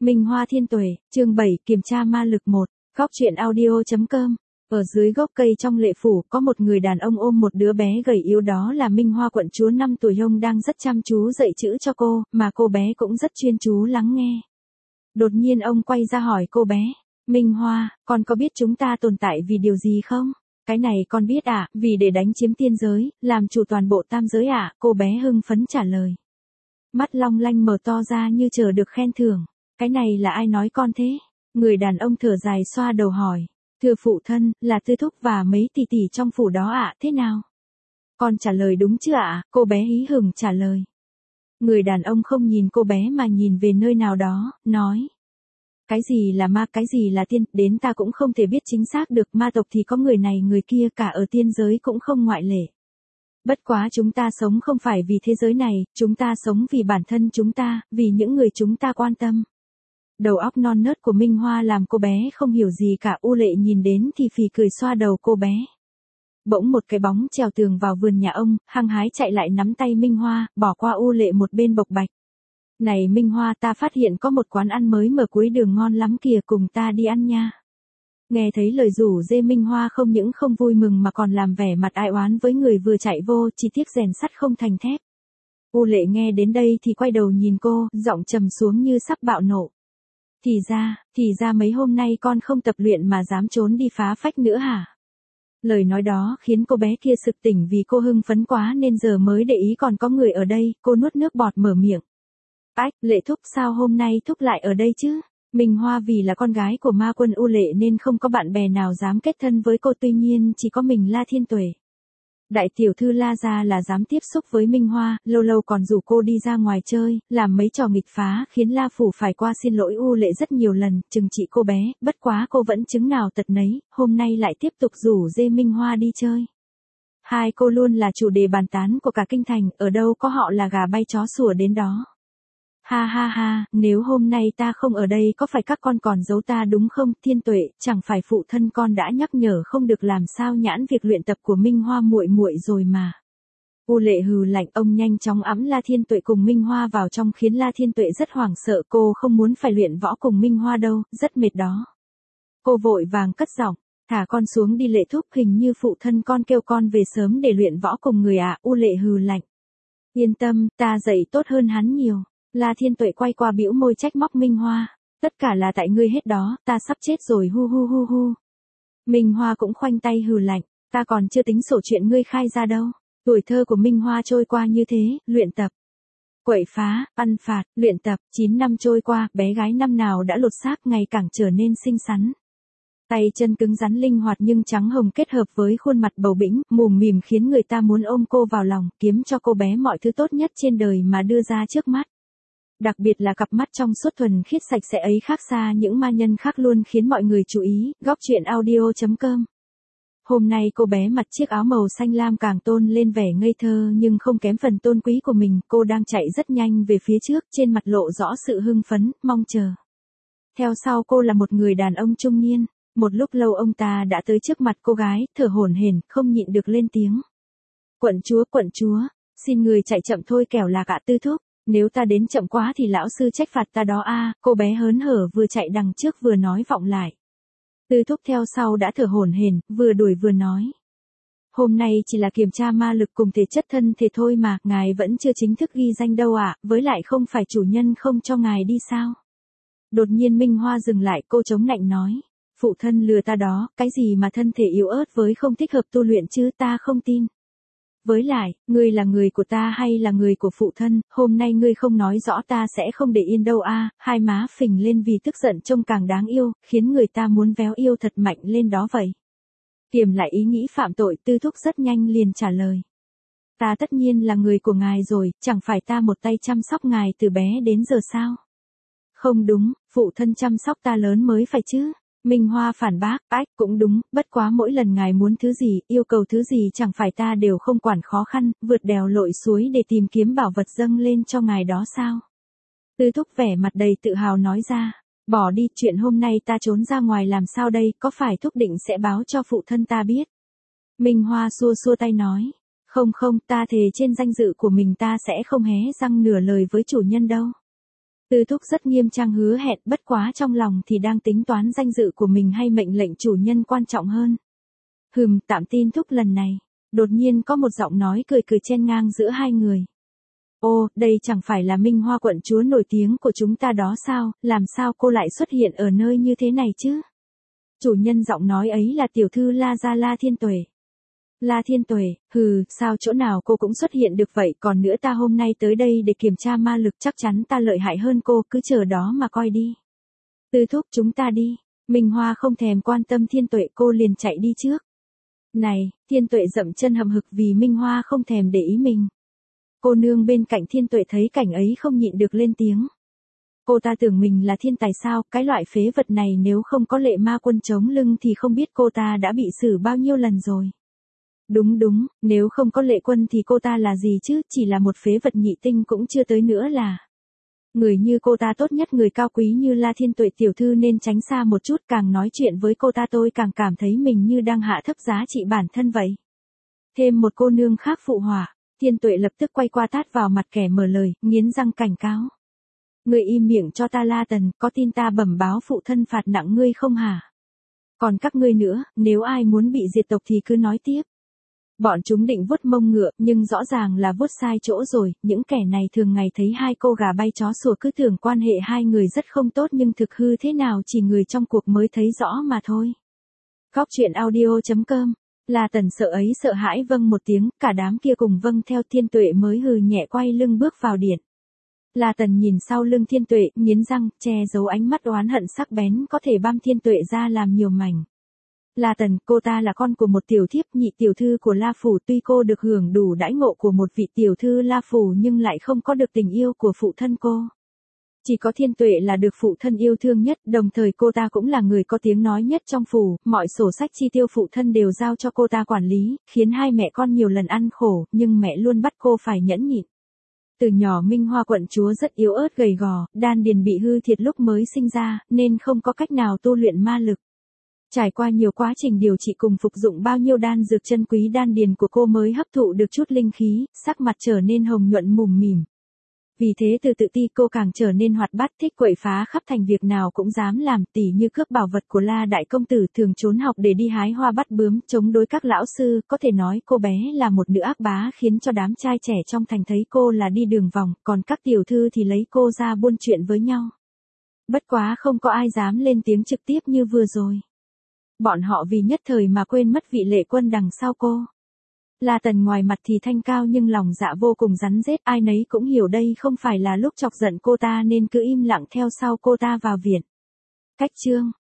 Minh Hoa Thiên Tuệ, chương 7, kiểm tra ma lực 1, góc truyện audio.com. Ở dưới gốc cây trong lệ phủ có một người đàn ông ôm một đứa bé gầy yếu, đó là Minh Hoa quận chúa 5 tuổi. Ông đang rất chăm chú dạy chữ cho cô, mà cô bé cũng rất chuyên chú lắng nghe. Đột nhiên ông quay ra hỏi cô bé, Minh Hoa, con có biết chúng ta tồn tại vì điều gì không? Cái này con biết ạ, vì để đánh chiếm tiên giới, làm chủ toàn bộ tam giới ạ, cô bé hưng phấn trả lời. Mắt long lanh mở to ra như chờ được khen thưởng. Cái này là ai nói con thế? Người đàn ông thở dài xoa đầu hỏi. Thưa phụ thân, là Tư Thúc và mấy tỷ tỷ trong phủ đó ạ, thế nào? Con trả lời đúng chứ ạ? Cô bé hí hửng trả lời. Người đàn ông không nhìn cô bé mà nhìn về nơi nào đó, nói. Cái gì là ma, cái gì là tiên, đến ta cũng không thể biết chính xác được. Ma tộc thì có người này người kia, cả ở tiên giới cũng không ngoại lệ. Bất quá chúng ta sống không phải vì thế giới này, chúng ta sống vì bản thân chúng ta, vì những người chúng ta quan tâm. Đầu óc non nớt của Minh Hoa làm cô bé không hiểu gì cả. U Lệ nhìn đến thì phì cười xoa đầu cô bé. Bỗng một cái bóng trèo tường vào vườn nhà ông, hăng hái chạy lại nắm tay Minh Hoa, bỏ qua U Lệ một bên bộc bạch. Này Minh Hoa, ta phát hiện có một quán ăn mới mở cuối đường ngon lắm kìa, cùng ta đi ăn nha. Nghe thấy lời rủ dê, Minh Hoa không những không vui mừng mà còn làm vẻ mặt ai oán với người vừa chạy vô, chỉ tiếc rèn sắt không thành thép. U Lệ nghe đến đây thì quay đầu nhìn cô, giọng trầm xuống như sắp bạo nộ. Thì ra mấy hôm nay con không tập luyện mà dám trốn đi phá phách nữa hả? Lời nói đó khiến cô bé kia sực tỉnh, vì cô hưng phấn quá nên giờ mới để ý còn có người ở đây. Cô nuốt nước bọt mở miệng. Ách, Lệ Thúc, sao hôm nay Thúc lại ở đây chứ? Minh Hoa vì là con gái của ma quân U Lệ nên không có bạn bè nào dám kết thân với cô, tuy nhiên chỉ có mình La Thiên Tuệ. Đại tiểu thư La gia là dám tiếp xúc với Minh Hoa, lâu lâu còn rủ cô đi ra ngoài chơi, làm mấy trò nghịch phá, khiến La phủ phải qua xin lỗi U Lệ rất nhiều lần, trừng trị cô bé, bất quá cô vẫn chứng nào tật nấy, hôm nay lại tiếp tục rủ dê Minh Hoa đi chơi. Hai cô luôn là chủ đề bàn tán của cả kinh thành, ở đâu có họ là gà bay chó sủa đến đó. Ha ha ha, nếu hôm nay ta không ở đây có phải các con còn giấu ta đúng không? Thiên Tuệ, chẳng phải phụ thân con đã nhắc nhở không được làm sao nhãn việc luyện tập của Minh Hoa muội muội rồi mà. U Lệ hừ lạnh, ông nhanh chóng ẵm La Thiên Tuệ cùng Minh Hoa vào trong, khiến La Thiên Tuệ rất hoảng sợ. Cô không muốn phải luyện võ cùng Minh Hoa đâu, rất mệt đó. Cô vội vàng cất giọng, thả con xuống đi Lệ Thúc, hình như phụ thân con kêu con về sớm để luyện võ cùng người ạ. U Lệ hừ lạnh. Yên tâm, ta dạy tốt hơn hắn nhiều. La Thiên Tuệ quay qua bĩu môi trách móc Minh Hoa. Tất cả là tại ngươi hết đó, ta sắp chết rồi hu hu hu hu. Minh Hoa cũng khoanh tay hừ lạnh, ta còn chưa tính sổ chuyện ngươi khai ra đâu. Tuổi thơ của Minh Hoa trôi qua như thế, luyện tập, quậy phá, ăn phạt, luyện tập, 9 năm trôi qua, bé gái năm nào đã lột xác, ngày càng trở nên xinh xắn. Tay chân cứng rắn linh hoạt nhưng trắng hồng kết hợp với khuôn mặt bầu bĩnh, mùm mỉm khiến người ta muốn ôm cô vào lòng, kiếm cho cô bé mọi thứ tốt nhất trên đời mà đưa ra trước mắt. Đặc biệt là cặp mắt trong suốt thuần khiết sạch sẽ ấy khác xa những ma nhân khác, luôn khiến mọi người chú ý. Góc truyện audio.com. Hôm nay cô bé mặc chiếc áo màu xanh lam càng tôn lên vẻ ngây thơ nhưng không kém phần tôn quý của mình. Cô đang chạy rất nhanh về phía trước, trên mặt lộ rõ sự hưng phấn, mong chờ. Theo sau cô là một người đàn ông trung niên. Một lúc lâu ông ta đã tới trước mặt cô gái, thở hổn hển, không nhịn được lên tiếng. Quận chúa, xin người chạy chậm thôi kẻo là cả Tư Thúc. Nếu ta đến chậm quá thì lão sư trách phạt ta đó a. Cô bé hớn hở vừa chạy đằng trước vừa nói vọng lại. Tư Thúc theo sau đã thở hổn hển, vừa đuổi vừa nói. Hôm nay chỉ là kiểm tra ma lực cùng thể chất thân thể thôi mà, ngài vẫn chưa chính thức ghi danh đâu ạ, với lại không phải chủ nhân không cho ngài đi sao? Đột nhiên Minh Hoa dừng lại, cô chống nạnh nói. Phụ thân lừa ta đó, cái gì mà thân thể yếu ớt với không thích hợp tu luyện chứ, ta không tin. Với lại, ngươi là người của ta hay là người của phụ thân, hôm nay ngươi không nói rõ ta sẽ không để yên đâu a. Hai má phình lên vì tức giận trông càng đáng yêu, khiến người ta muốn véo yêu thật mạnh lên đó vậy. Kiềm lại ý nghĩ phạm tội, Tư Thúc rất nhanh liền trả lời. Ta tất nhiên là người của ngài rồi, chẳng phải ta một tay chăm sóc ngài từ bé đến giờ sao? Không đúng, phụ thân chăm sóc ta lớn mới phải chứ. Minh Hoa phản bác, ách, cũng đúng, bất quá mỗi lần ngài muốn thứ gì, yêu cầu thứ gì chẳng phải ta đều không quản khó khăn, vượt đèo lội suối để tìm kiếm bảo vật dâng lên cho ngài đó sao? Tư Thúc vẻ mặt đầy tự hào nói ra, bỏ đi, chuyện hôm nay ta trốn ra ngoài làm sao đây, có phải Thúc định sẽ báo cho phụ thân ta biết? Minh Hoa xua xua tay nói, không, ta thề trên danh dự của mình ta sẽ không hé răng nửa lời với chủ nhân đâu. Tư thúc rất nghiêm trang hứa hẹn, bất quá trong lòng thì đang tính toán danh dự của mình hay mệnh lệnh chủ nhân quan trọng hơn. Tạm tin thúc lần này. Đột nhiên có một giọng nói cười cười chen ngang giữa hai người. Ô, đây chẳng phải là Minh Hoa quận chúa nổi tiếng của chúng ta đó sao, làm sao cô lại xuất hiện ở nơi như thế này chứ? Chủ nhân giọng nói ấy là tiểu thư La Gia La Thiên Tuệ. La Thiên Tuệ, sao chỗ nào cô cũng xuất hiện được vậy, còn nữa ta hôm nay tới đây để kiểm tra ma lực, chắc chắn ta lợi hại hơn cô, cứ chờ đó mà coi đi. Tư thúc, chúng ta đi. Minh Hoa không thèm quan tâm Thiên Tuệ, cô liền chạy đi trước. Này, Thiên Tuệ dậm chân hậm hực vì Minh Hoa không thèm để ý mình. Cô nương bên cạnh Thiên Tuệ thấy cảnh ấy không nhịn được lên tiếng. Cô ta tưởng mình là thiên tài sao, cái loại phế vật này nếu không có lệ ma quân chống lưng thì không biết cô ta đã bị xử bao nhiêu lần rồi. Đúng, nếu không có lệ quân thì cô ta là gì chứ, chỉ là một phế vật nhị tinh cũng chưa tới nữa là. Người như cô ta tốt nhất người cao quý như La Thiên Tuệ tiểu thư nên tránh xa một chút, càng nói chuyện với cô ta tôi càng cảm thấy mình như đang hạ thấp giá trị bản thân vậy. Thêm một cô nương khác phụ họa, Thiên Tuệ lập tức quay qua tát vào mặt kẻ mở lời, nghiến răng cảnh cáo. Ngươi im miệng cho ta La Tần, có tin ta bẩm báo phụ thân phạt nặng ngươi không hả? Còn các ngươi nữa, nếu ai muốn bị diệt tộc thì cứ nói tiếp. Bọn chúng định vuốt mông ngựa, nhưng rõ ràng là vuốt sai chỗ rồi, những kẻ này thường ngày thấy hai cô gà bay chó sủa cứ tưởng quan hệ hai người rất không tốt nhưng thực hư thế nào chỉ người trong cuộc mới thấy rõ mà thôi. Góc truyện audio.com. La Tần sợ ấy sợ hãi vâng một tiếng, cả đám kia cùng vâng theo. Thiên Tuệ mới hừ nhẹ quay lưng bước vào điện. La Tần nhìn sau lưng Thiên Tuệ, nghiến răng, che giấu ánh mắt oán hận sắc bén có thể băm Thiên Tuệ ra làm nhiều mảnh. La Tần, cô ta là con của một tiểu thiếp nhị tiểu thư của La Phủ, tuy cô được hưởng đủ đãi ngộ của một vị tiểu thư La Phủ nhưng lại không có được tình yêu của phụ thân cô. Chỉ có Thiên Tuệ là được phụ thân yêu thương nhất, đồng thời cô ta cũng là người có tiếng nói nhất trong phủ, mọi sổ sách chi tiêu phụ thân đều giao cho cô ta quản lý, khiến hai mẹ con nhiều lần ăn khổ, nhưng mẹ luôn bắt cô phải nhẫn nhịn. Từ nhỏ Minh Hoa quận chúa rất yếu ớt gầy gò, đan điền bị hư thiệt lúc mới sinh ra, nên không có cách nào tu luyện ma lực. Trải qua nhiều quá trình điều trị cùng phục dụng bao nhiêu đan dược chân quý, đan điền của cô mới hấp thụ được chút linh khí, sắc mặt trở nên hồng nhuận mùm mỉm. Vì thế từ tự ti cô càng trở nên hoạt bát, thích quậy phá khắp thành, việc nào cũng dám làm, tỉ như cướp bảo vật của La đại công tử, thường trốn học để đi hái hoa bắt bướm, chống đối các lão sư, có thể nói cô bé là một nữ ác bá khiến cho đám trai trẻ trong thành thấy cô là đi đường vòng, còn các tiểu thư thì lấy cô ra buôn chuyện với nhau. Bất quá không có ai dám lên tiếng trực tiếp như vừa rồi. Bọn họ vì nhất thời mà quên mất vị lệ quân đằng sau cô. La Tần ngoài mặt thì thanh cao nhưng lòng dạ vô cùng rắn rết, ai nấy cũng hiểu đây không phải là lúc chọc giận cô ta nên cứ im lặng theo sau cô ta vào viện. Cách chương